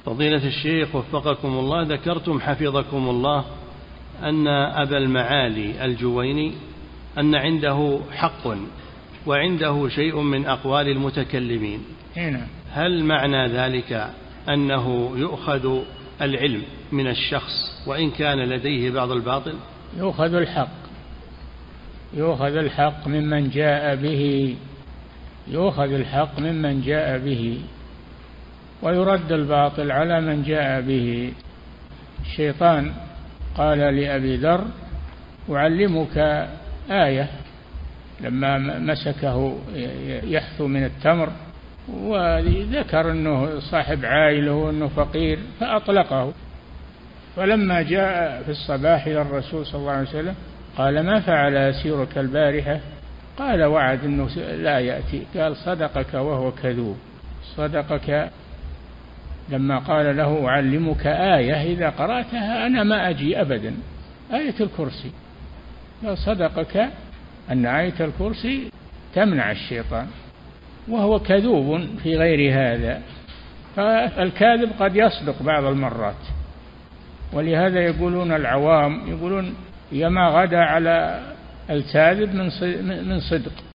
فضيلة الشيخ وفقكم الله، ذكرتم حفظكم الله أن أبا المعالي الجويني أن عنده حق وعنده شيء من أقوال المتكلمين. هنا. هل معنى ذلك أنه يؤخذ العلم من الشخص وإن كان لديه بعض الباطل؟ يؤخذ الحق ممن جاء به، يؤخذ الحق ممن جاء به ويرد الباطل على من جاء به. الشيطان قال لأبي ذر: أعلمك آية، لما مسكه يحثو من التمر وذكر أنه صاحب عائلة وأنه فقير فأطلقه. فلما جاء في الصباح إلى الرسول صلى الله عليه وسلم قال: ما فعل أسيرك البارحة؟ قال: وعد أنه لا يأتي. قال: صدقك وهو كذوب، صدقك لما قال له: أعلمك آية إذا قرأتها أنا ما أجي أبدا، آية الكرسي. قال: صدقك أن آية الكرسي تمنع الشيطان، وهو كذوب في غير هذا. فالكاذب قد يصدق بعض المرات، ولهذا يقولون العوام يقولون: يما غدا على الكاذب من صدق.